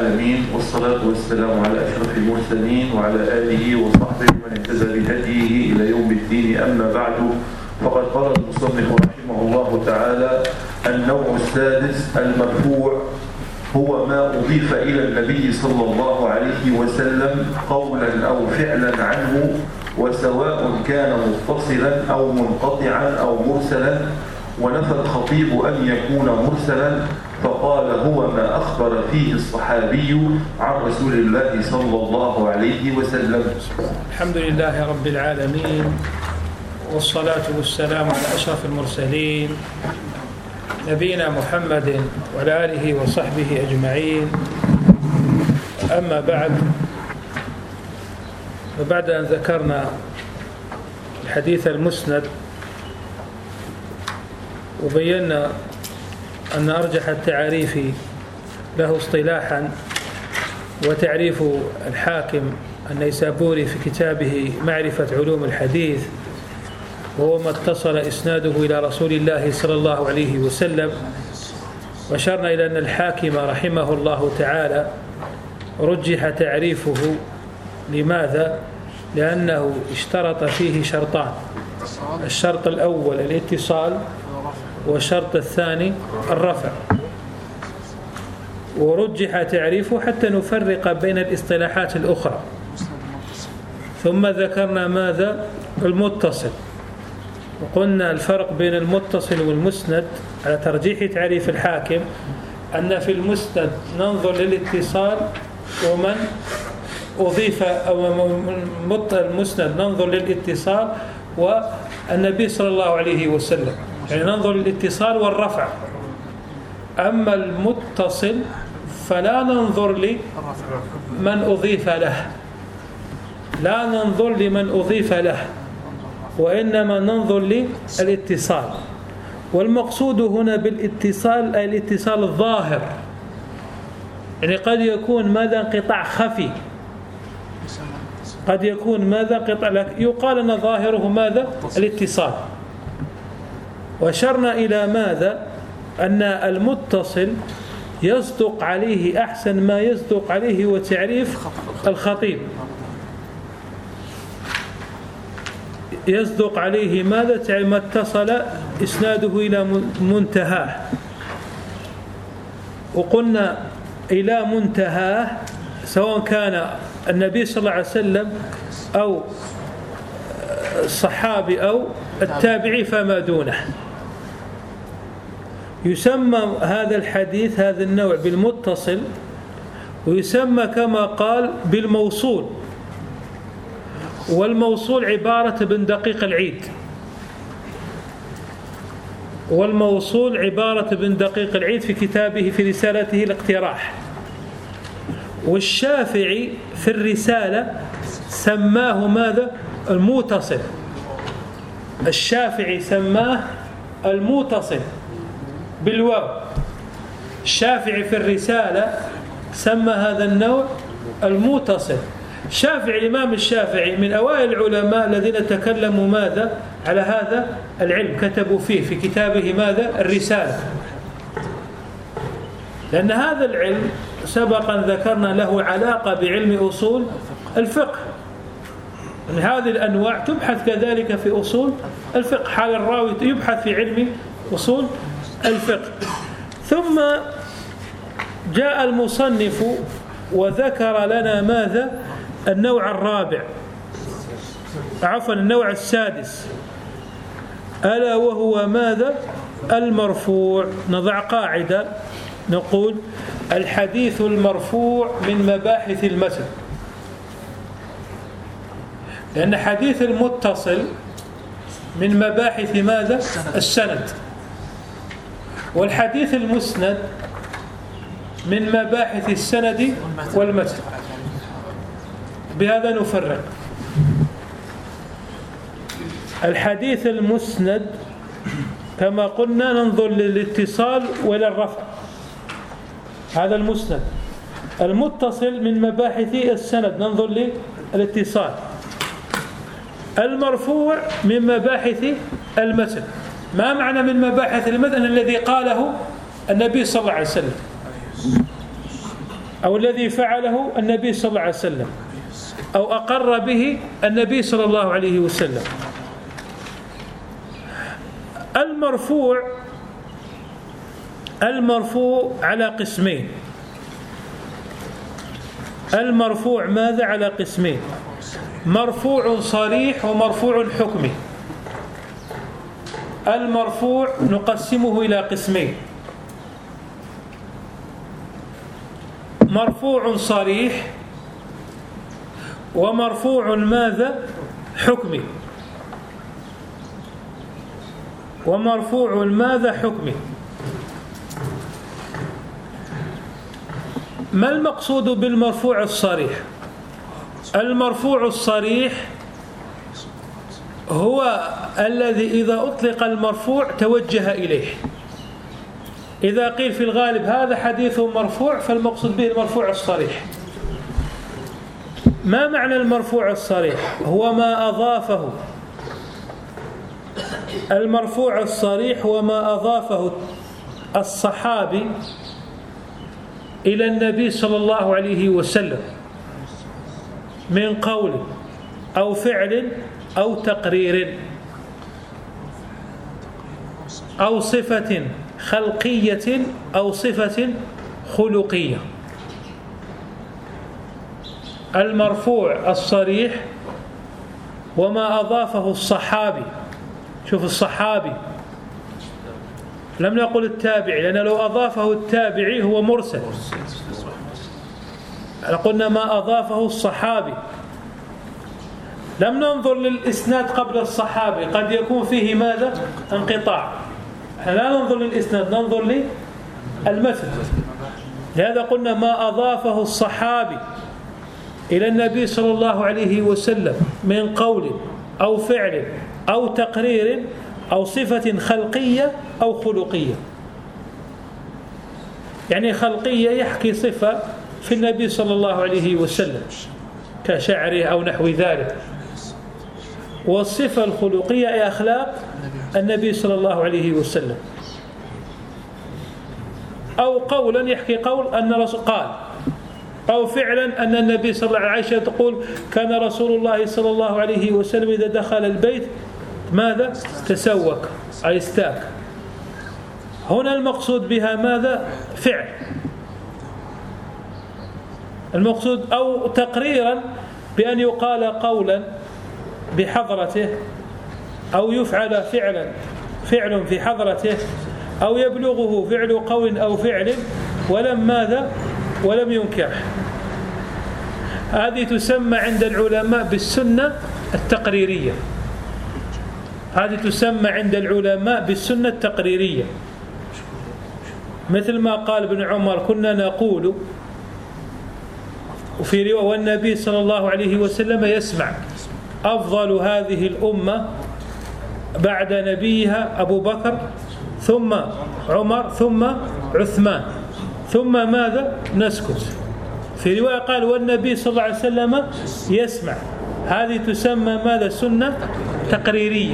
العالمين، والصلاة والسلام على أشرف المرسلين وعلى آله وصحبه ومن اهتدى بهديه إلى يوم الدين. أما بعد، فقد قال المصنف رحمه الله تعالى: النوع السادس المرفوع هو ما أضيف إلى النبي صلى الله عليه وسلم قولا أو فعلا عنه، وسواء كان متصلا أو منقطعا أو مرسلا. ونفى الخطيب أن يكون مرسلا، فقال: هو ما أخبر فيه الصحابي عن رسول الله صلى الله عليه وسلم. الحمد لله رب العالمين، والصلاة والسلام على أشرف المرسلين نبينا محمد وعلى آله وصحبه أجمعين. أما بعد أن ذكرنا الحديث المسند وبينا أن أرجح التعريف له اصطلاحا وتعريف الحاكم النيسابوري في كتابه معرفة علوم الحديث، وهو ما اتصل إسناده إلى رسول الله صلى الله عليه وسلم. وأشرنا إلى أن الحاكم رحمه الله تعالى رجح تعريفه. لماذا؟ لأنه اشترط فيه شرطان: الشرط الأول الاتصال، والشرط الثاني الرفع. ورجح تعريفه حتى نفرق بين الاصطلاحات الأخرى. ثم ذكرنا ماذا؟ المتصل، وقلنا الفرق بين المتصل والمسند على ترجيح تعريف الحاكم أن في المسند ننظر للاتصال، ومن أضيف أو المسند ننظر للاتصال والنبي صلى الله عليه وسلم، يعني ننظر للاتصال والرفع. أما المتصل فلا ننظر لمن أضيف له، لا ننظر لمن أضيف له، وإنما ننظر للاتصال. والمقصود هنا بالاتصال أي الاتصال الظاهر، يعني قد يكون ماذا؟ انقطاع خفي، قد يكون ماذا؟ انقطاع، يقال أن ظاهره ماذا؟ الاتصال. وأشرنا إلى ماذا؟ أن المتصل يصدق عليه أحسن ما يصدق عليه وتعريف الخطيب، يصدق عليه ماذا؟ ما اتصل إسناده إلى منتهاه. وقلنا إلى منتهاه سواء كان النبي صلى الله عليه وسلم أو الصحابي أو التابعي فما دونه. يسمى هذا الحديث هذا النوع بالمتصل، ويسمى كما قال بالموصول. والموصول عبارة بن دقيق العيد، والموصول عبارة بن دقيق العيد في كتابه في رسالته الاقتراح. والشافعي في الرسالة سماه ماذا؟ المتصل. الشافعي سماه المتصل بالواو. الشافعي في الرسالة سمى هذا النوع المتصل. الإمام الشافعي من أوائل العلماء الذين تكلموا ماذا؟ على هذا العلم، كتبوا فيه في كتابه ماذا؟ الرسالة. لأن هذا العلم سبقا ذكرنا له علاقة بعلم أصول الفقه. يعني هذه الأنواع تبحث كذلك في أصول الفقه، حال الراوي يبحث في علم أصول الفقه. ثم جاء المصنف وذكر لنا ماذا؟ النوع الرابع، النوع السادس، ألا وهو ماذا؟ المرفوع. نضع قاعدة نقول: الحديث المرفوع من مباحث المتن، لأن حديث المتصل من مباحث ماذا؟ السند. والحديث المسند من مباحث السند والمتن. بهذا نفرق. الحديث المسند كما قلنا ننظر للاتصال وإلى الرفع، هذا المسند. المتصل من مباحث السند ننظر للاتصال. المرفوع من مباحث المتن. ما معنى من مباحث المتن؟ الذي قاله النبي صلى الله عليه وسلم. أو الذي فعله النبي صلى الله عليه وسلم أو أقر به النبي صلى الله عليه وسلم. المرفوع على قسمين. المرفوع ماذا؟ على قسمين: مرفوع صريح ومرفوع حكمي. المرفوع نقسمه إلى قسمين: مرفوع صريح ومرفوع ماذا؟ حكمي. ومرفوع ماذا؟ حكمي. ما المقصود بالمرفوع الصريح؟ المرفوع الصريح هو الذي إذا أطلق المرفوع توجه إليه. إذا قيل في الغالب هذا حديث مرفوع فالمقصود به المرفوع الصريح. ما معنى المرفوع الصريح؟ هو ما أضافه. المرفوع الصريح هو ما أضافه الصحابي إلى النبي صلى الله عليه وسلم من قول أو فعل أو تقرير أو صفة خلقية أو صفة خلقية. المرفوع الصريح وما أضافه الصحابي. شوف الصحابي، لم نقل التابعي، لأن لو أضافه التابعي هو مرسل. قلنا ما أضافه الصحابي. لم ننظر للإسناد قبل الصحابي، قد يكون فيه ماذا؟ انقطاع. لا ننظر للإسناد، ننظر للمتن. لهذا قلنا ما أضافه الصحابي إلى النبي صلى الله عليه وسلم من قول أو فعل أو تقرير أو صفة خلقية أو خلقية. يعني خلقية يحكي صفة في النبي صلى الله عليه وسلم كشعره أو نحو ذلك، والصفة الخلقية أي أخلاق النبي صلى الله عليه وسلم. أو قولا يحكي قول أن رسول قال، أو فعلا أن النبي صلى الله عليه وسلم تقول كان رسول الله صلى الله عليه وسلم إذا دخل البيت ماذا؟ تسوك أي استاك. هنا المقصود بها ماذا؟ فعل. المقصود أو تقريرا بأن يقال قولا بحضرته، أو يفعل فعل في حضرته، أو يبلغه فعل قول أو فعل ولم ماذا؟ ولم ينكره. هذه تسمى عند العلماء بالسنة التقريرية. هذه تسمى عند العلماء بالسنة التقريرية، مثل ما قال ابن عمر كنا نقول، وفي رواية والنبي صلى الله عليه وسلم يسمع: أفضل هذه الأمة بعد نبيها أبو بكر ثم عمر ثم عثمان ثم ماذا؟ نسكت. في رواية قال والنبي صلى الله عليه وسلم يسمع. هذه تسمى ماذا؟ سنة تقريرية.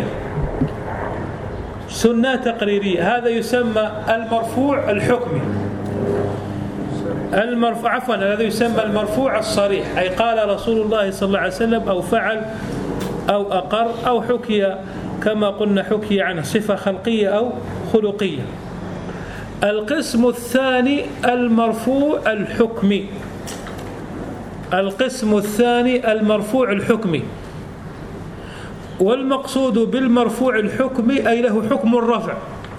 سنة تقريرية. هذا يسمى المرفوع الحكمي. المرفوع عفوا هذا يسمى المرفوع الصريح، أي قال رسول الله صلى الله عليه وسلم أو فعل أو أقر أو حكي، كما قلنا حكي عنه صفة خلقية أو خلقية. القسم الثاني المرفوع الحكمي. القسم الثاني المرفوع الحكمي. والمقصود بالمرفوع الحكمي أي له حكم الرفع.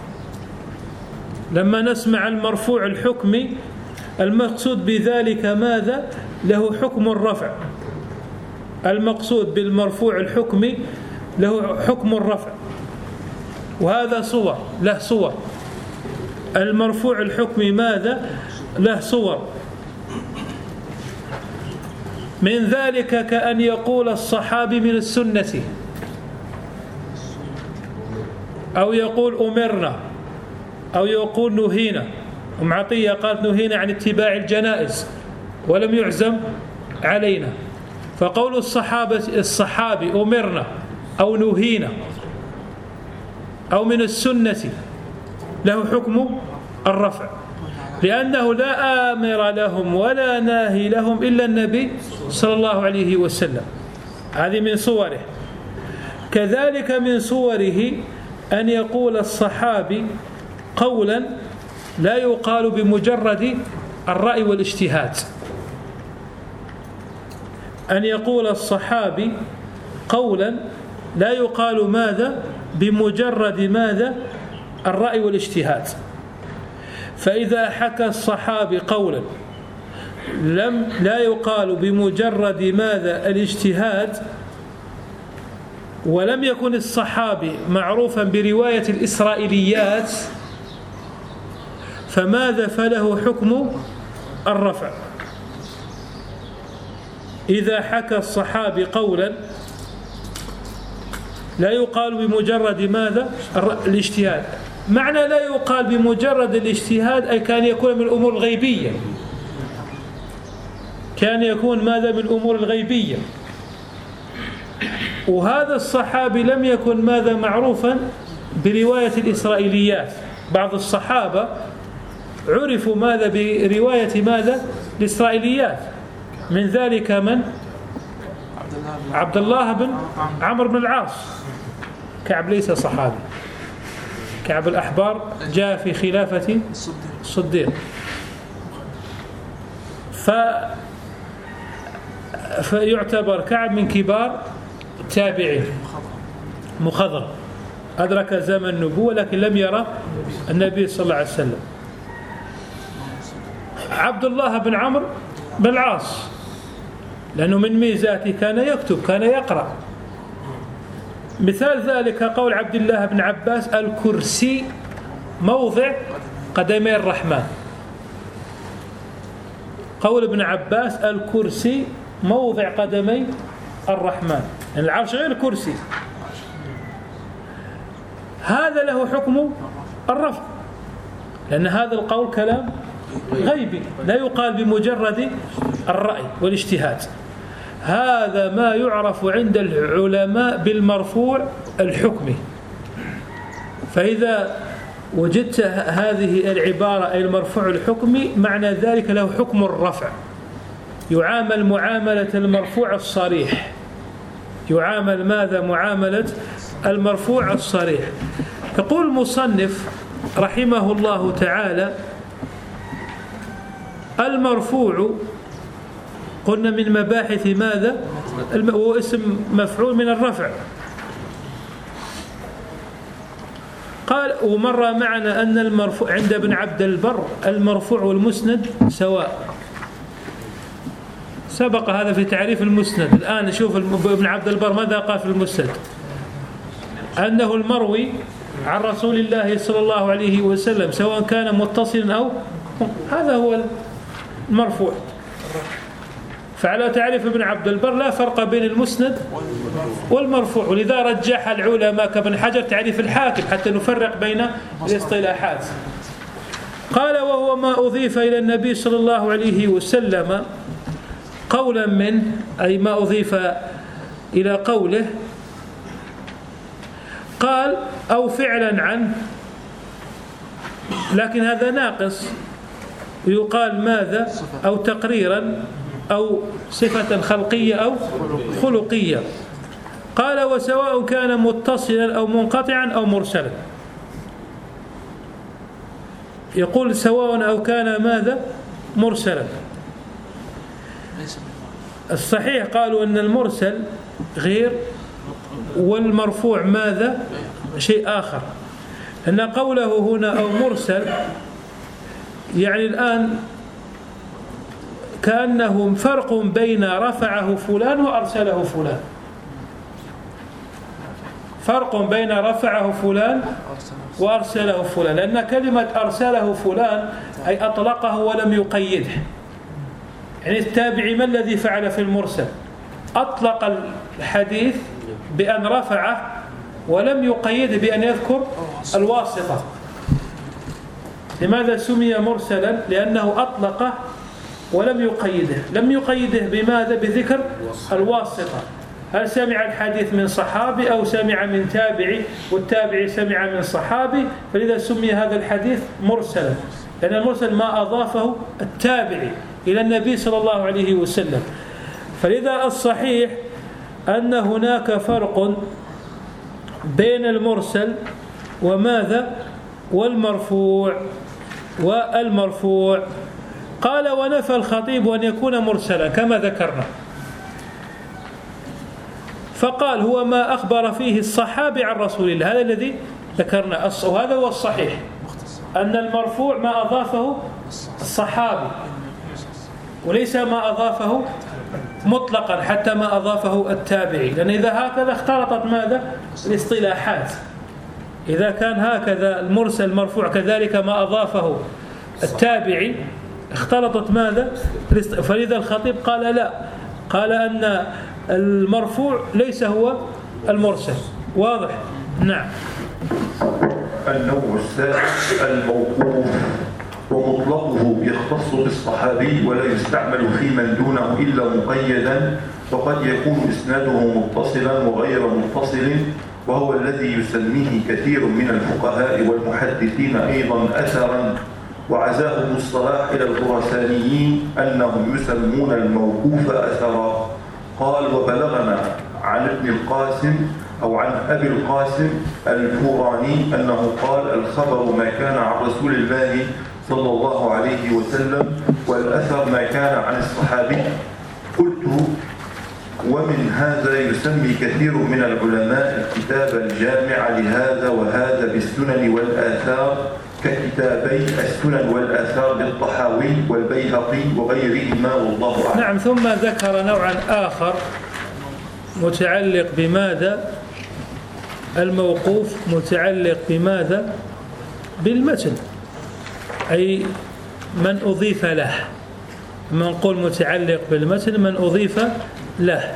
لما نسمع المرفوع الحكمي المقصود بذلك ماذا؟ له حكم الرفع. المقصود بالمرفوع الحكمي له حكم الرفع، وهذا صور، له صور. المرفوع الحكمي ماذا؟ له صور. من ذلك كأن يقول الصحابي من السنة، أو يقول أمرنا، أو يقول نهينا. أم عطية قالت نهينا عن اتباع الجنائز ولم يعزم علينا. فقول الصحابي أمرنا أو نهينا أو من السنة له حكم الرفع. لأنه لا آمر لهم ولا ناهي لهم إلا النبي صلى الله عليه وسلم. هذه من صوره. كذلك من صوره أن يقول الصحابي قولا لا يقال بمجرد الرأي والاجتهاد. أن يقول الصحابي قولا لا يقال ماذا بمجرد ماذا الرأي والاجتهاد. فإذا حكى الصحابي قولا لا يقال بمجرد ماذا الاجتهاد، ولم يكن الصحابي معروفا برواية الإسرائيليات، فماذا فله حكم الرفع. إذا حكى الصحابي قولا لا يقال بمجرد ماذا الاجتهاد، معنى لا يقال بمجرد الاجتهاد أي كان يكون من الأمور الغيبية، كان يكون ماذا من الأمور الغيبية. وهذا الصحابي لم يكن ماذا معروفا برواية الإسرائيليات. بعض الصحابة عرفوا ماذا برواية ماذا الإسرائيليات، من ذلك من عبد الله بن عمرو بن العاص. كعب ليس صحابي، كعب الأحبار جاء في خلافة الصديق. فيعتبر كعب من كبار التابعين، مخضرم، أدرك زمن النبوة لكن لم يرى النبي صلى الله عليه وسلم. عبد الله بن عمرو بن العاص لأنه من ميزاته كان يكتب، كان يقرأ. مثال ذلك قول عبد الله بن عباس الكرسي موضع قدمي الرحمن. قول ابن عباس الكرسي موضع قدمي الرحمن، يعني العرش غير الكرسي. هذا له حكم الرفع، لأن هذا القول كلام غيبي لا يقال بمجرد الرأي والاجتهاد. هذا ما يعرف عند العلماء بالمرفوع الحكمي. فإذا وجدت هذه العبارة أي المرفوع الحكمي معنى ذلك له حكم الرفع، يعامل معاملة المرفوع الصريح، يعامل ماذا معاملة المرفوع الصريح. يقول المصنف رحمه الله تعالى المرفوع قلنا من مباحث ماذا هو اسم مفعول من الرفع. قال ومر معنا أن المرفوع عند ابن عبد البر المرفوع والمسند سواء، سبق هذا في تعريف المسند. الآن نشوف ابن عبد البر ماذا قال في المسند، أنه المروي عن رسول الله صلى الله عليه وسلم سواء كان متصلا أو هذا هو المرفوع. فعلى تعريف ابن عبد البر لا فرق بين المسند والمرفوع، ولذا رجح العلماء كابن حجر تعريف الحاكم حتى نفرق بين الاصطلاحات. قال وهو ما أضيف إلى النبي صلى الله عليه وسلم قولا منه، أي ما أضيف إلى قوله. قال أو فعلا عنه، لكن هذا ناقص، ويقال ماذا أو تقريرا أو صفة خلقية أو خلقية. قال وسواء كان متصلا أو منقطعا أو مرسلا. يقول سواء أو كان ماذا مرسلا. الصحيح قالوا أن المرسل غير والمرفوع ماذا شيء آخر، أن قوله هنا أو مرسل يعني الآن كأنه فرق بين رفعه فلان وأرسله فلان، فرق بين رفعه فلان وأرسله فلان، لأن كلمة أرسله فلان أي أطلقه ولم يقيده. يعني التابعي ما الذي فعل في المرسل؟ أطلق الحديث بأن رفعه ولم يقيده بأن يذكر الواسطة. لماذا سمي مرسلا؟ لأنه أطلقه ولم يقيده. لم يقيده بماذا؟ بذكر الواسطة. هل سمع الحديث من صحابي أو سمع من تابعي والتابعي سمع من صحابي، فلذا سمي هذا الحديث مرسلا. لأن المرسل ما أضافه التابعي إلى النبي صلى الله عليه وسلم. فلذا الصحيح أن هناك فرق بين المرسل وماذا والمرفوع. قال ونفى الخطيب أن يكون مرسلا كما ذكرنا، فقال هو ما أخبر فيه الصحابي عن رسول الله، هذا الذي ذكرنا، وهذا هو الصحيح أن المرفوع ما أضافه الصحابي وليس ما أضافه مطلقا حتى ما أضافه التابعي، لأن إذا هكذا اختلطت ماذا الاصطلاحات. إذا كان هكذا المرسل المرفوع كذلك ما أضافه التابعي اختلطت ماذا. فلذا الخطيب قال لا، قال أن المرفوع ليس هو المرسل. واضح؟ نعم. النوع الثالث الموقوف، ومطلقه يختص بالصحابي ولا يستعمل في من دونه إلا مقيدا، وقد يكون إسناده متصلا وغير متصل، وهو الذي يسميه كثير من الفقهاء والمحدثين أيضا أثرا، وعزاه الصلاح إلى الخراسانيين أنهم يسمون الموقوف أثرا. قال وبلغنا عن ابن القاسم أو عن أبي القاسم الفوراني أنه قال الخبر ما كان عن رسول الله صلى الله عليه وسلم، والأثر ما كان عن الصحابي. قلت ومن هذا يسمي كثير من العلماء الكتاب الجامع لهذا وهذا بالسنن والآثار ككتابي السنن والآثار للطحاوي والبيهقي وغيرهما، والله أعلم. نعم. ثم ذكر نوعا آخر متعلق بماذا؟ الموقوف متعلق بماذا؟ بالمتن، أي من أضيف له. من نقول متعلق بالمتن من أضيف له.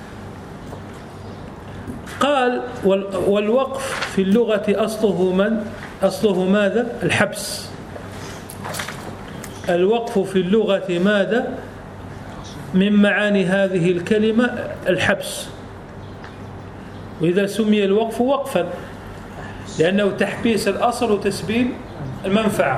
قال والوقف في اللغة أصله ماذا؟ الحبس. الوقف في اللغة ماذا؟ من معاني هذه الكلمة الحبس. وإذا سمي الوقف وقفا لأنه تحبيس الأصل وتسبيل المنفعة.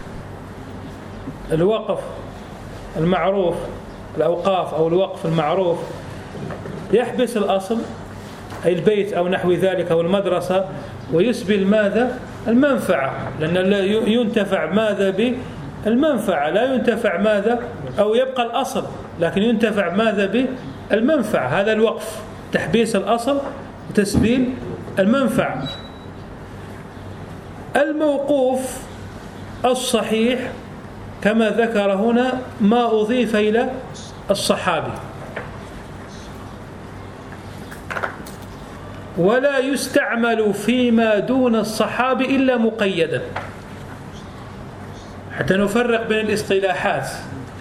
الوقف المعروف، الأوقاف أو الوقف المعروف يحبس الأصل أي البيت أو نحو ذلك أو المدرسة، ويسبل ماذا؟ المنفعة، لأن ينتفع ماذا؟ بالمنفعة، لا ينتفع ماذا؟ أو يبقى الأصل لكن ينتفع ماذا؟ بالمنفعة. هذا الوقف، تحبيس الأصل وتسبيل المنفعة. الموقوف الصحيح كما ذكر هنا ما أضيف إلى الصحابي، ولا يستعمل فيما دون الصحابي إلا مقيدا، حتى نفرق بين الاصطلاحات.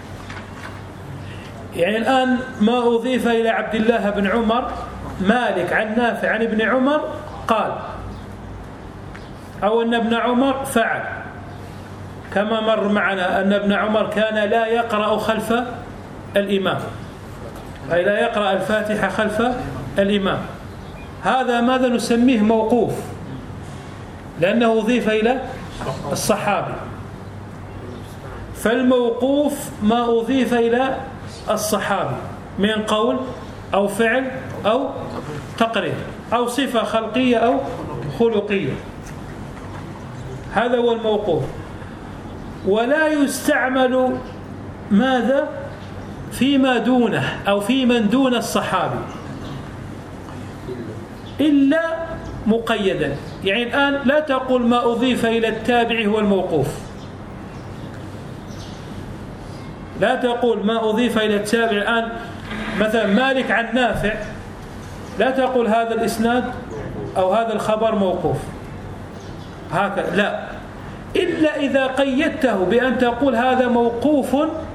يعني الآن ما أضيف إلى عبد الله بن عمر مالك عن نافع عن ابن عمر قال، أو أن ابن عمر فعل، كما مر معنا أن ابن عمر كان لا يقرأ خلف الإمام، أي لا يقرأ الفاتحة خلف الإمام. هذا ماذا نسميه؟ موقوف، لأنه أضيف إلى الصحابي. فالموقوف ما أضيف إلى الصحابي من قول أو فعل أو تقرير أو صفة خلقية أو خلقية، هذا هو الموقوف. ولا يستعمل ماذا؟ فيما دونه أو في من دون الصحابي إلا مقيدا. يعني الآن لا تقول ما أضيف إلى التابع هو الموقوف، لا تقول ما أضيف إلى التابع. الآن مثلا مالك عن نافع، لا تقول هذا الإسناد أو هذا الخبر موقوف هكذا، لا، إلا إذا قيدته بأن تقول هذا موقوف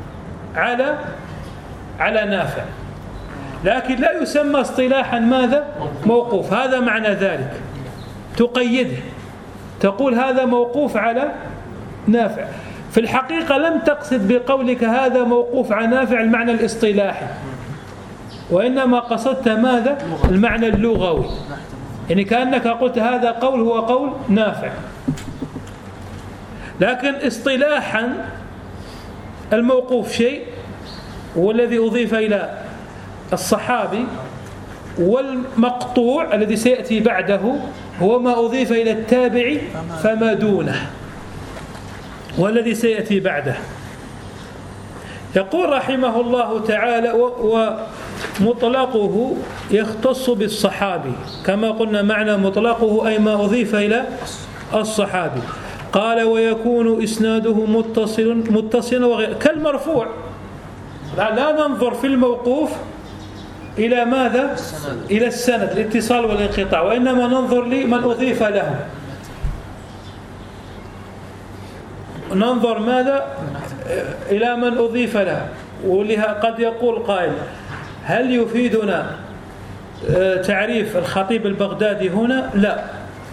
على نافع، لكن لا يسمى اصطلاحا ماذا؟ موقوف. هذا معنى ذلك، تقيده، تقول هذا موقوف على نافع. في الحقيقة لم تقصد بقولك هذا موقوف على نافع المعنى الاصطلاحي، وإنما قصدت ماذا؟ المعنى اللغوي، يعني كأنك قلت هذا قول هو قول نافع. لكن اصطلاحا الموقوف شيء والذي أضيف إلى الصحابي، والمقطوع الذي سيأتي بعده هو ما أضيف إلى التابع فما دونه، والذي سيأتي بعده. يقول رحمه الله تعالى: ومطلقه يختص بالصحابي، كما قلنا معنى مطلقه أي ما أضيف إلى الصحابي. قال: ويكون إسناده متصلا وغير كالمرفوع. لا ننظر في الموقوف إلى ماذا؟ إلى السند، الاتصال والانقطاع، وإنما ننظر لمن أضيف له. ننظر ماذا؟ إلى من أضيف له. ولها قد يقول قائل: هل يفيدنا تعريف الخطيب البغدادي هنا؟ لا.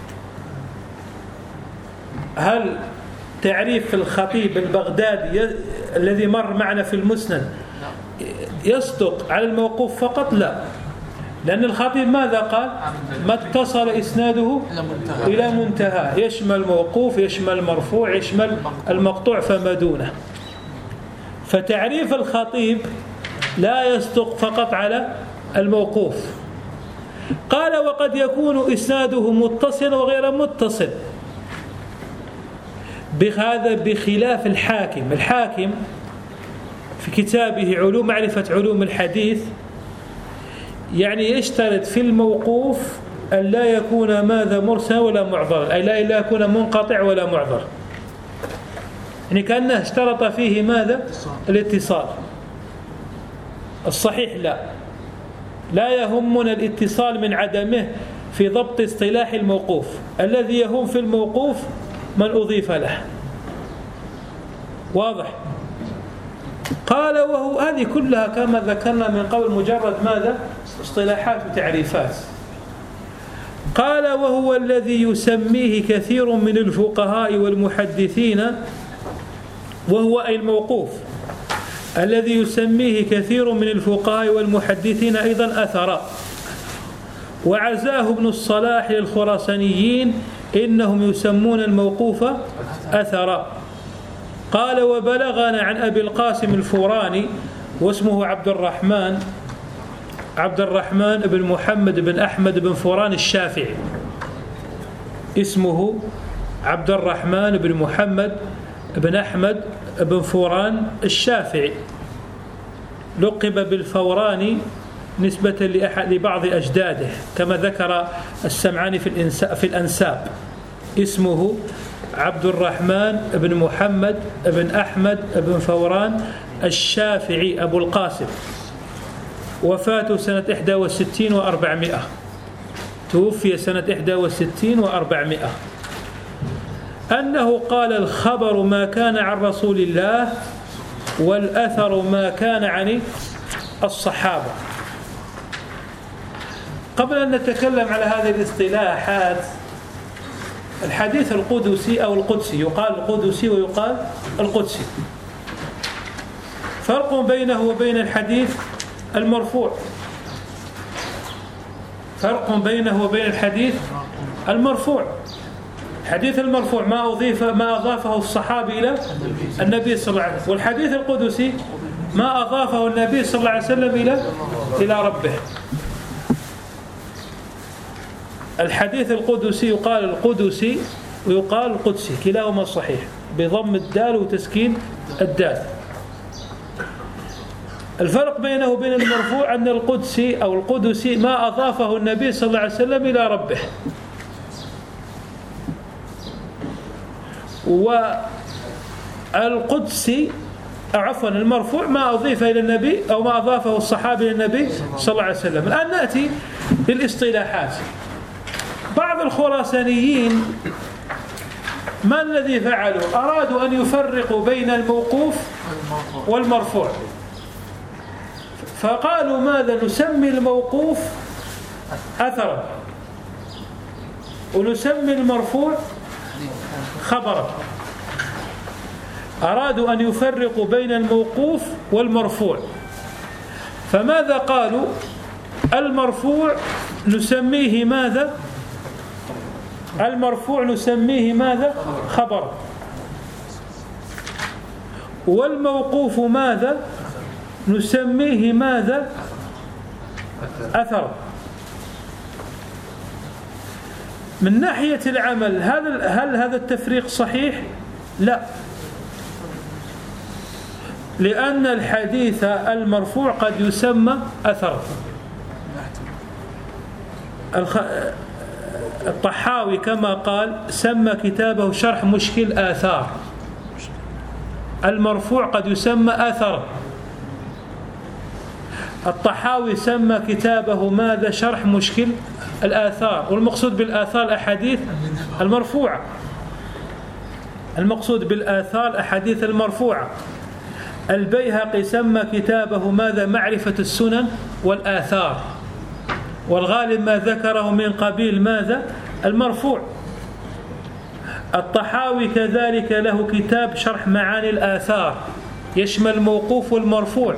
هل تعريف الخطيب البغدادي الذي مر معنا في المسند يصدق على الموقوف فقط؟ لا، لأن الخطيب ماذا قال؟ ما اتصل إسناده إلى منتهى، يشمل موقوف، يشمل مرفوع، يشمل المقطوع فما دونه. فتعريف الخطيب لا يصدق فقط على الموقوف. قال: وقد يكون إسناده متصلا وغير متصل، بهذا بخلاف الحاكم. الحاكم في كتابه معرفة علوم الحديث يعني يشترط في الموقوف أن لا يكون ماذا مرسل ولا معضل، أي لا يكون منقطع ولا معضل، يعني كأنه اشترط فيه ماذا؟ الاتصال. الصحيح لا يهمنا الاتصال من عدمه في ضبط اصطلاح الموقوف. الذي يهم في الموقوف من أضيف له. واضح؟ قال: وهو هذه كلها كما ذكرنا من قبل مجرد ماذا؟ اصطلاحات وتعريفات. قال: وهو الذي يسميه كثير من الفقهاء والمحدثين، وهو أي الموقوف الذي يسميه كثير من الفقهاء والمحدثين أيضا أثرا، وعزاه ابن الصلاح للخراسانيين إنهم يسمون الموقوف أثرا. قال: وبلغنا عن أبي القاسم الفوراني، واسمه عبد الرحمن بن محمد بن أحمد بن فوران الشافعي. اسمه عبد الرحمن بن محمد بن أحمد بن فوران الشافعي، لقب بالفوراني نسبة لبعض أجداده كما ذكر السمعاني في الأنساب. اسمه عبد الرحمن بن محمد بن أحمد بن فوران الشافعي أبو القاسم. وفاته سنة 61 و400، توفي سنة 61 و400. أنه قال: الخبر ما كان عن رسول الله، والأثر ما كان عن الصحابة. قبل أن نتكلم على هذه الاصطلاحات، الحديث القدسي أو القدسي، يقال القدسي ويقال القدسي. فرق بينه وبين الحديث المرفوع. فرق بينه وبين الحديث المرفوع. الحديث المرفوع ما أضافه الصحابي إلى النبي صلى الله عليه وسلم، والحديث القدسي ما أضافه النبي صلى الله عليه وسلم إلى ربه. الحديث القدسي يقال القدسي ويقال القدسي، كلاهما صحيح، بضم الدال وتسكين الدال. الفرق بينه وبين المرفوع أن القدسي أو القدسي ما أضافه النبي صلى الله عليه وسلم إلى ربه، والقدسي عفوا المرفوع ما أضيف إلى النبي أو ما أضافه الصحابي إلى النبي صلى الله عليه وسلم. الآن نأتي للاصطلاحات. بعض الخراسانيين ما الذي فعلوا؟ أرادوا أن يفرقوا بين الموقوف والمرفوع، فقالوا ماذا؟ نسمي الموقوف أثرا ونسمي المرفوع خبرا. أرادوا أن يفرقوا بين الموقوف والمرفوع، فماذا قالوا؟ المرفوع نسميه ماذا؟ المرفوع نسميه ماذا؟ خبرا. والموقوف ماذا؟ نسميه ماذا؟ أثر. من ناحية العمل هل هذا التفريق صحيح؟ لا، لأن الحديث المرفوع قد يسمى أثر. الطحاوي كما قال سمى كتابه شرح مشكل آثار. المرفوع قد يسمى أثر. الطحاوي سمى كتابه ماذا؟ شرح مشكل الآثار. والمقصود بالآثار الأحاديث المرفوعة. المقصود بالآثار الأحاديث المرفوعة. البيهقي سمى كتابه ماذا؟ معرفة السنن والآثار. والغالب ما ذكره من قبيل ماذا؟ المرفوع. الطحاوي كذلك له كتاب شرح معاني الآثار يشمل الموقوف والمرفوع.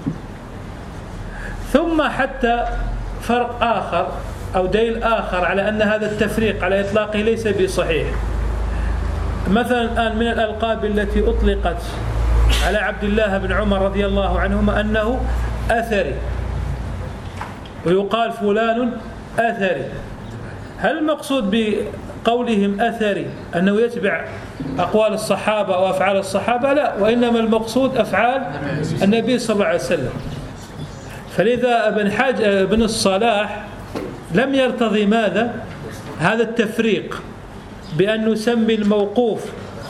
ثم حتى فرق آخر أو دليل آخر على أن هذا التفريق على إطلاقه ليس بصحيح. مثلا الآن من الألقاب التي أطلقت على عبد الله بن عمر رضي الله عنهما أنه أثري، ويقال فلان أثري. هل المقصود بقولهم أثري أنه يتبع أقوال الصحابة أو أفعال الصحابة؟ لا، وإنما المقصود أفعال النبي صلى الله عليه وسلم. فلذا ابن الصلاح لم يرتضي ماذا؟ هذا التفريق بأن نسمي الموقوف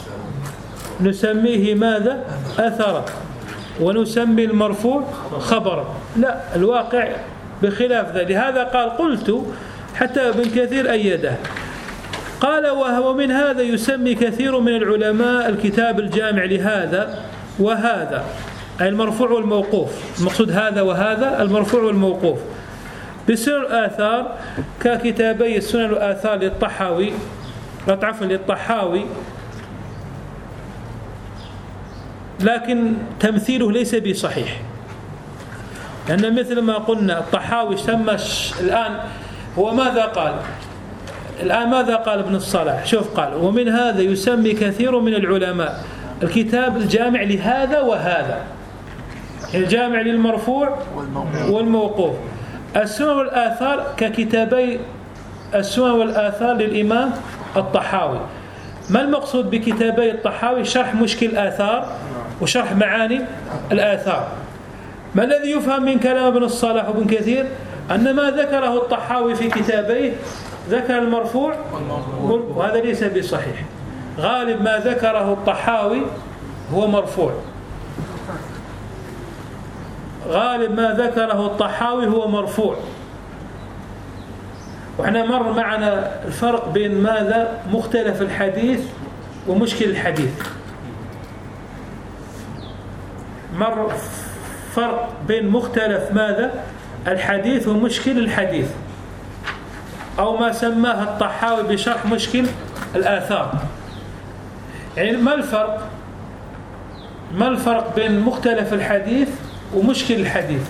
نسميه ماذا؟ أثرا، ونسمي المرفوع خبرا. لا، الواقع بخلاف ذلك. لهذا قال قلت حتى ابن كثير أيده، قال وهو من هذا يسمي كثير من العلماء الكتاب الجامع لهذا وهذا، أي المرفوع والموقوف. المقصود هذا وهذا المرفوع والموقوف بسنن الآثار ككتابي السنن والآثار للطحاوي للطحاوي، لكن تمثيله ليس بصحيح. لأن مثل ما قلنا الطحاوي سمى الآن هو ماذا قال؟ الآن ماذا قال ابن الصلاح؟ شوف قال ومن هذا يسمي كثير من العلماء الكتاب الجامع لهذا وهذا، الجامع للمرفوع والموقوف. السنن والآثار ككتابي السنن والآثار للإمام الطحاوي. ما المقصود بكتابي الطحاوي؟ شرح مشكل آثار وشرح معاني الآثار. ما الذي يفهم من كلام ابن الصلاح وابن كثير؟ أن ما ذكره الطحاوي في كتابيه ذكر المرفوع، وهذا ليس بصحيح. غالب ما ذكره الطحاوي هو مرفوع. غالب ما ذكره الطحاوي هو مرفوع. وإحنا مر معنا الفرق بين ماذا؟ مختلف الحديث ومشكل الحديث. مر فرق بين مختلف ماذا؟ الحديث ومشكل الحديث، أو ما سماه الطحاوي بشرح مشكل الآثار. يعني ما الفرق بين مختلف الحديث ومشكل الحديث؟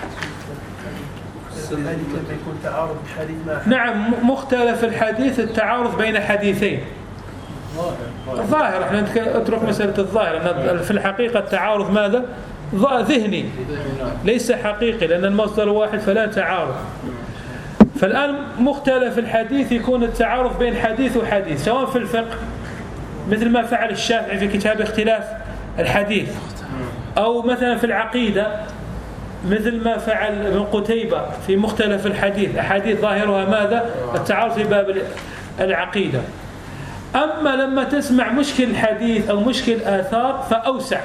يكون تعارض الحديث مع نعم، مختلف الحديث التعارض بين حديثين ظاهر. احنا نترك مسألة الظاهر، أن في الحقيقة التعارض ماذا؟ ذهني ليس حقيقي، لأن المصدر واحد فلا تعارض. فالآن مختلف الحديث يكون التعارض بين حديث وحديث، سواء في الفقه مثل ما فعل الشافعي في كتاب اختلاف الحديث، أو مثلا في العقيدة مثل ما فعل ابن قتيبة في مختلف الحديث، أحاديث ظاهرها ماذا؟ التعارض في باب العقيدة. أما لما تسمع مشكل الحديث أو مشكل آثار فأوسع،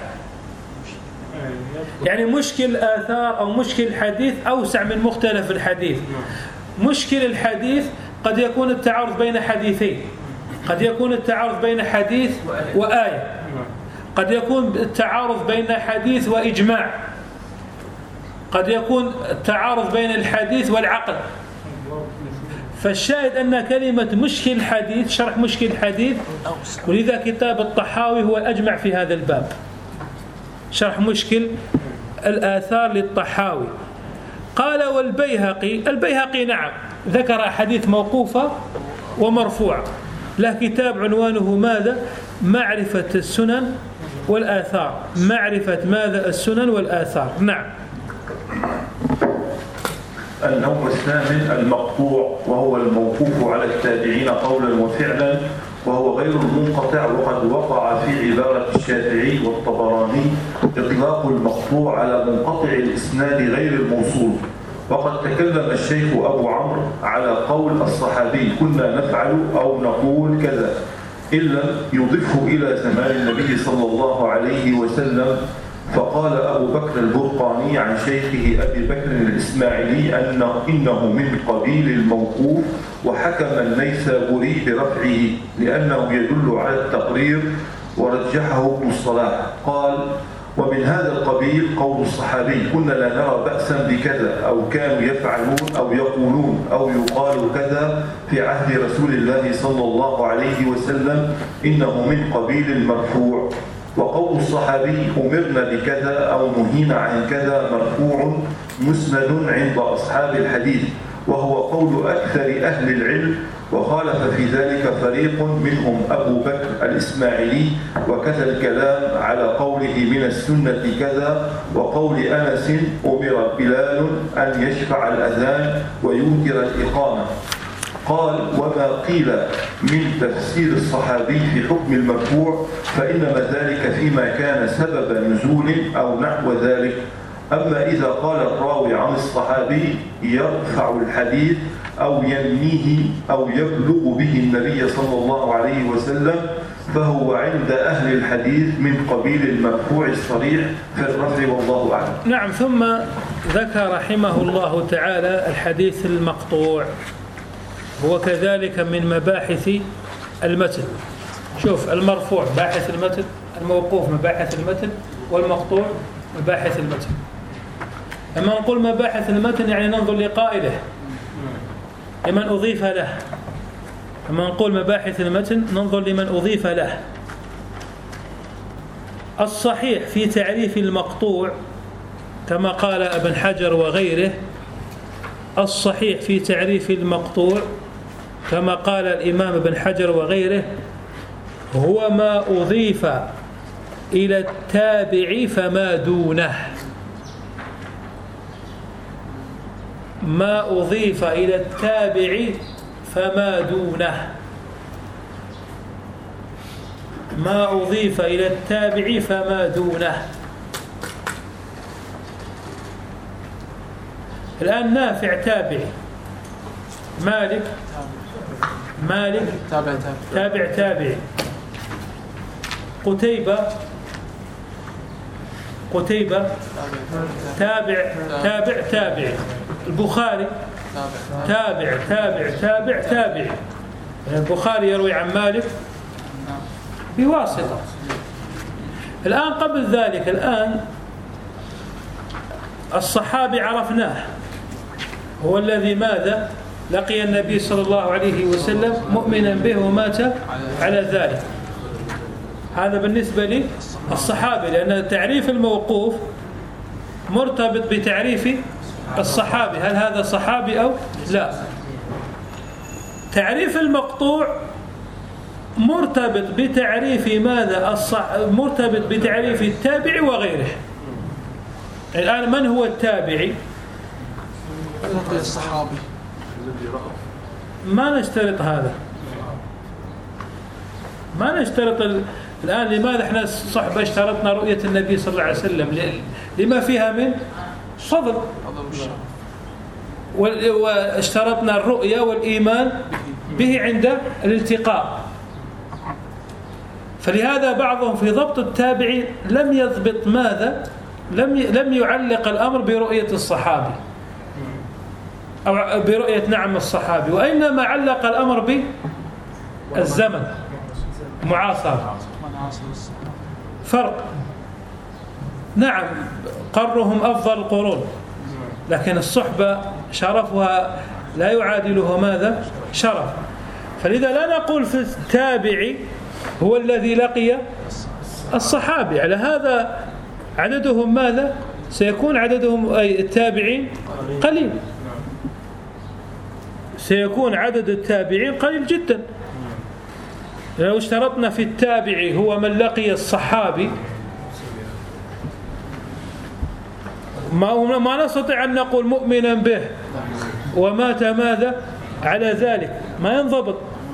يعني مشكل آثار أو مشكل الحديث أوسع من مختلف الحديث. مشكل الحديث قد يكون التعارض بين حديثين، قد يكون التعارض بين حديث وآية، قد يكون التعارض بين حديث وإجماع، قد يكون التعارض بين الحديث والعقل. فالشاهد أن كلمة مشكل الحديث شرح مشكل الحديث، ولذا كتاب الطحاوي هو الأجمع في هذا الباب، شرح مشكل الآثار للطحاوي. قال والبيهقي نعم ذكر أحاديث موقوفة ومرفوعة، له كتاب عنوانه ماذا؟ معرفة السنن والآثار، معرفة ماذا السنن والآثار. نعم. النوع الثامن المقطوع، وهو الموقوف على التابعين قولا وفعلا، وهو غير المنقطع. وقد وقع في عبارة الشافعي والطبراني إطلاق المقطوع على منقطع الإسناد غير الموصول. وقد تكلم الشيخ أبو عمرو على قول الصحابي كنا نفعل أو نقول كذا، إن لم يضفه إلى زمان النبي صلى الله عليه وسلم. فقال أبو بكر البرقاني عن شيخه أبي بكر الإسماعيلي إنه من قبيل الموقوف، وحكم النيسابوري برفعه لأنه يدل على التقرير، ورجحه ابن الصلاح. قال: ومن هذا القبيل قول الصحابي كنا لا نرى بأسا بكذا، أو كانوا يفعلون أو يقولون أو يقال كذا في عهد رسول الله صلى الله عليه وسلم، إنه من قبيل المرفوع. وقول الصحابي أمرنا بكذا أو نهينا عن كذا مرفوع مسند عند أصحاب الحديث، وهو قول أكثر أهل العلم. وخالف في ذلك فريق منهم أبو بكر الإسماعيلي، وكذا الكلام على قوله من السنة كذا، وقول أنس أمر بلال أن يشفع الأذان ويوتر الإقامة. قال: وما قيل من تفسير الصحابي في حكم المرفوع فإنما ذلك فيما كان سبب نزول أو نحو ذلك. أما إذا قال الراوي عن الصحابي يرفع الحديث أو ينميه أو يبلغ به النبي صلى الله عليه وسلم، فهو عند أهل الحديث من قبيل المرفوع الصريح في الرفع، والله أعلم. نعم. ثم ذكر رحمه الله تعالى الحديث المقطوع، هو كذلك من مباحث المتن. شوف، المرفوع باحث المتن، الموقوف مباحث المتن، والمقطوع مباحث المتن. أما نقول مباحث المتن يعني ننظر لقائله لمن أضيف له. أما نقول مباحث المتن ننظر لمن أضيف له. الصحيح في تعريف المقطوع كما قال ابن حجر وغيره، الصحيح في تعريف المقطوع كما قال الإمام ابن حجر وغيره هو ما أضيف إلى التابع فما دونه، ما أضيف إلى التابع فما دونه، ما أضيف إلى التابع فما دونه. الآن نافع تابعي، مالك تابع تابعي، قتيبة تابع تابعي، البخاري تابع تابعي. البخاري يروي عن مالك بواسطة. الآن قبل ذلك، الآن الصحابي عرفناه هو الذي ماذا لقي النبي صلى الله عليه وسلم مؤمنا به ومات على ذلك. هذا بالنسبة للصحابي، لأن تعريف الموقوف مرتبط بتعريف الصحابي، هل هذا صحابي أو لا. تعريف المقطوع مرتبط بتعريف ماذا مرتبط بتعريف التابع وغيره. الآن من هو التابعي؟ الصحابي. ما نشترط هذا، ما نشترط الآن. لماذا احنا الصحبة اشترطنا رؤية النبي صلى الله عليه وسلم؟ لما فيها من فضل، واشترطنا الرؤية والإيمان به عند الالتقاء. فلهذا بعضهم في ضبط التابعين لم يضبط ماذا، لم يعلق الأمر برؤية الصحابي أو برؤية نعم الصحابي، وإنما علق الأمر بالزمن معاصر. فرق. نعم قرهم أفضل القرون، لكن الصحبة شرفها لا يعادله ماذا شرف. فلذا لا نقول في التابع هو الذي لقي الصحابي. على هذا عددهم ماذا سيكون؟ عددهم أي التابعين قليل، سيكون عدد التابعين قليل جدا. لو اشترطنا في التابع هو من لقي الصحابي ما نستطيع أن نقول مؤمنا به ومات ماذا على ذلك، ما ينضبط.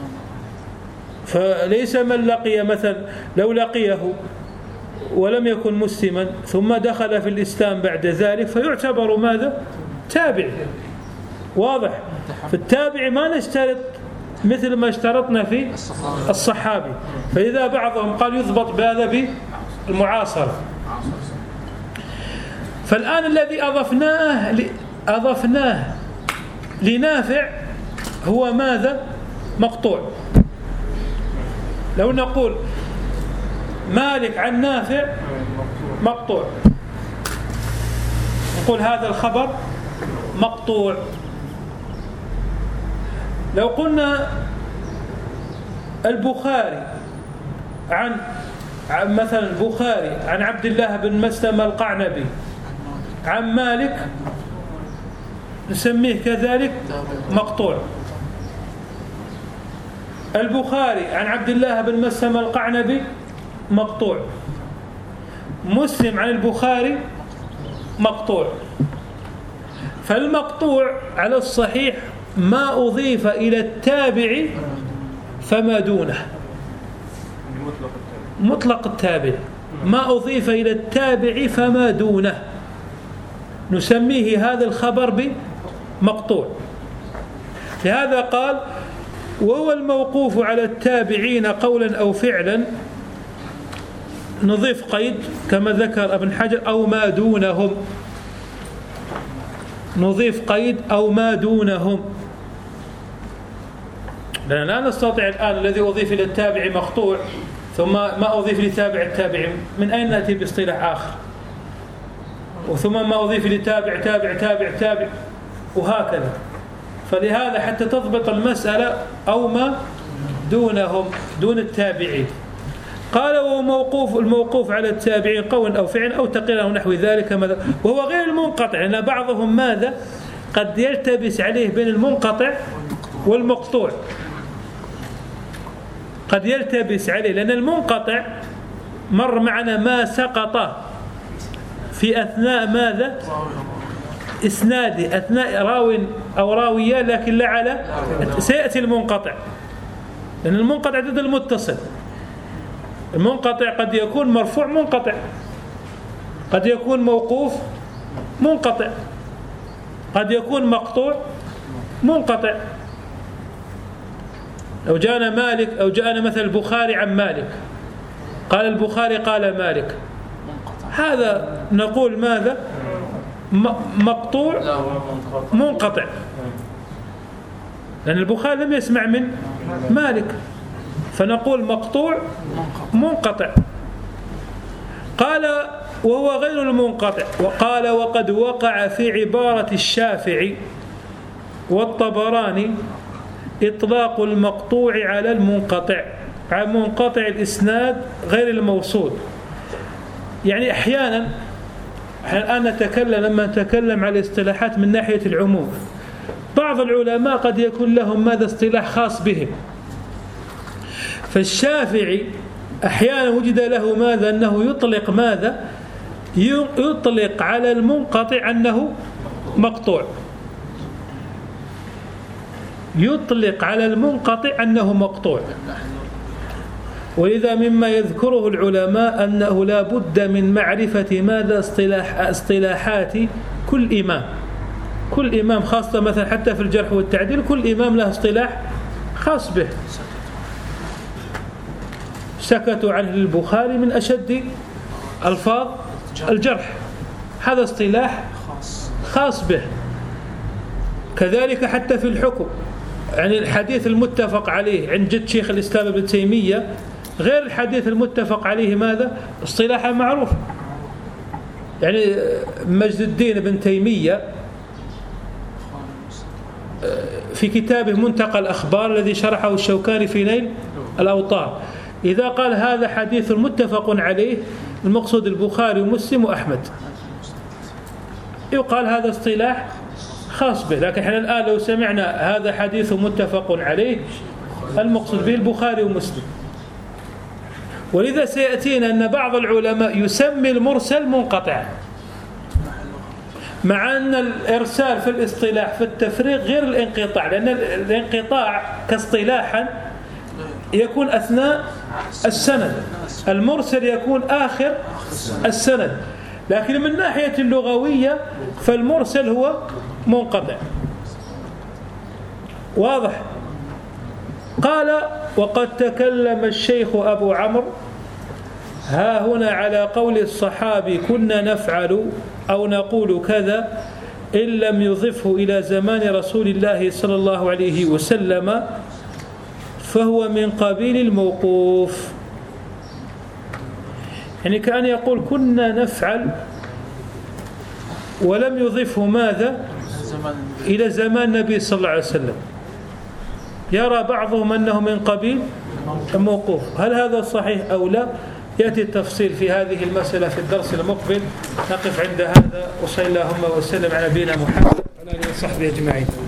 فليس من لقي مثلا لو لقيه ولم يكن مسلما ثم دخل في الإسلام بعد ذلك فيعتبر ماذا تابع. واضح؟ في التابع ما نشترط مثل ما اشترطنا في الصحابي. فإذا بعضهم قال يضبط بهذا بالمعاصرة. فالآن الذي أضفناه لنافع هو ماذا مقطوع. لو نقول مالك عن نافع مقطوع، نقول هذا الخبر مقطوع. لو قلنا البخاري عن مثلا البخاري عن عبد الله بن مسلم القعنبي عن مالك نسميه كذلك مقطوع. البخاري عن عبد الله بن مسلم القعنبي مقطوع. مسلم عن البخاري مقطوع. فالمقطوع على الصحيح ما أضيف إلى التابع فما دونه، مطلق التابع ما أضيف إلى التابع فما دونه نسميه هذا الخبر بمقطوع. لهذا قال وهو الموقوف على التابعين قولا أو فعلا، نضيف قيد كما ذكر ابن حجر أو ما دونهم، نضيف قيد أو ما دونهم، لأن لا نستطيع الآن الذي أضيف إلى التابع مقطوع ثم ما أضيف لتابع التابع، من أين نأتي باصطلاح آخر؟ وثم ما أضيف لتابع تابع تابع تابع وهكذا. فلهذا حتى تضبط المسألة أو ما دونهم دون التابعين. قال وهو الموقوف على التابعين قولا أو فعلا أو تقريرا أو نحو ذلك، وهو غير المنقطع، لأن بعضهم ماذا قد يلتبس عليه بين المنقطع والمقطوع، قد يلتبس عليه، لأن المنقطع مر معنا ما سقط في أثناء ماذا إسناده، أثناء راو أو راوية، لكن لا على سيأتي المنقطع، لأن المنقطع ضد المتصل. المنقطع قد يكون مرفوع منقطع، قد يكون موقوف منقطع، قد يكون مقطوع منقطع. لو جاءنا مالك أو جاءنا مثل البخاري عن مالك، قال البخاري قال مالك، هذا نقول ماذا مقطوع منقطع، لأن البخاري لم يسمع من مالك، فنقول مقطوع منقطع. قال وهو غير المنقطع. وقال وقد وقع في عبارة الشافعي والطبراني إطلاق المقطوع على المنقطع، على منقطع الإسناد غير الموصول. يعني أحيانا الآن نتكلم لما نتكلم على الاصطلاحات من ناحية العموم، بعض العلماء قد يكون لهم ماذا اصطلاح خاص بهم. فالشافعي أحيانا وجد له ماذا أنه يطلق ماذا يطلق على المنقطع أنه مقطوع، يطلق على المنقطع أنه مقطوع. ولذا مما يذكره العلماء أنه لا بد من معرفة ماذا اصطلاحات كل إمام. كل إمام خاصة مثلا حتى في الجرح والتعديل كل إمام له اصطلاح خاص به. سكتوا عنه البخاري من أشد ألفاظ الجرح، هذا اصطلاح خاص به. كذلك حتى في الحكم، يعني الحديث المتفق عليه عند جد شيخ الإسلام ابن تيمية غير الحديث المتفق عليه ماذا اصطلاحا معروف. يعني مجد الدين ابن تيمية في كتابه منتقى الأخبار الذي شرحه الشوكاني في نيل الأوطار، إذا قال هذا حديث متفق عليه المقصود البخاري ومسلم وأحمد، يقال هذا اصطلاح خاص به. لكن احنا الآن لو سمعنا هذا حديث متفق عليه المقصود به البخاري ومسلم. ولذا سيأتينا أن بعض العلماء يسمي المرسل منقطع، مع أن الإرسال في الاصطلاح في التفريق غير الانقطاع، لأن الانقطاع كاصطلاحا يكون أثناء السند، المرسل يكون آخر السند، لكن من ناحية اللغوية فالمرسل هو منقطع. واضح؟ قال: وقد تكلم الشيخ أبو عمرو ها هنا على قول الصحابي كنا نفعل أو نقول كذا إن لم يضفه إلى زمان رسول الله صلى الله عليه وسلم فهو من قبيل الموقوف. يعني كأن يقول كنا نفعل ولم يضفه ماذا إلى زمان النبي صلى الله عليه وسلم. يرى بعضهم أنه من قبيل الموقوف. هل هذا صحيح أو لا؟ يأتي التفصيل في هذه المسألة في الدرس المقبل. نقف عند هذا، وصلى اللهم وسلم على نبينا محمد وعلى آله وصحبه أجمعين.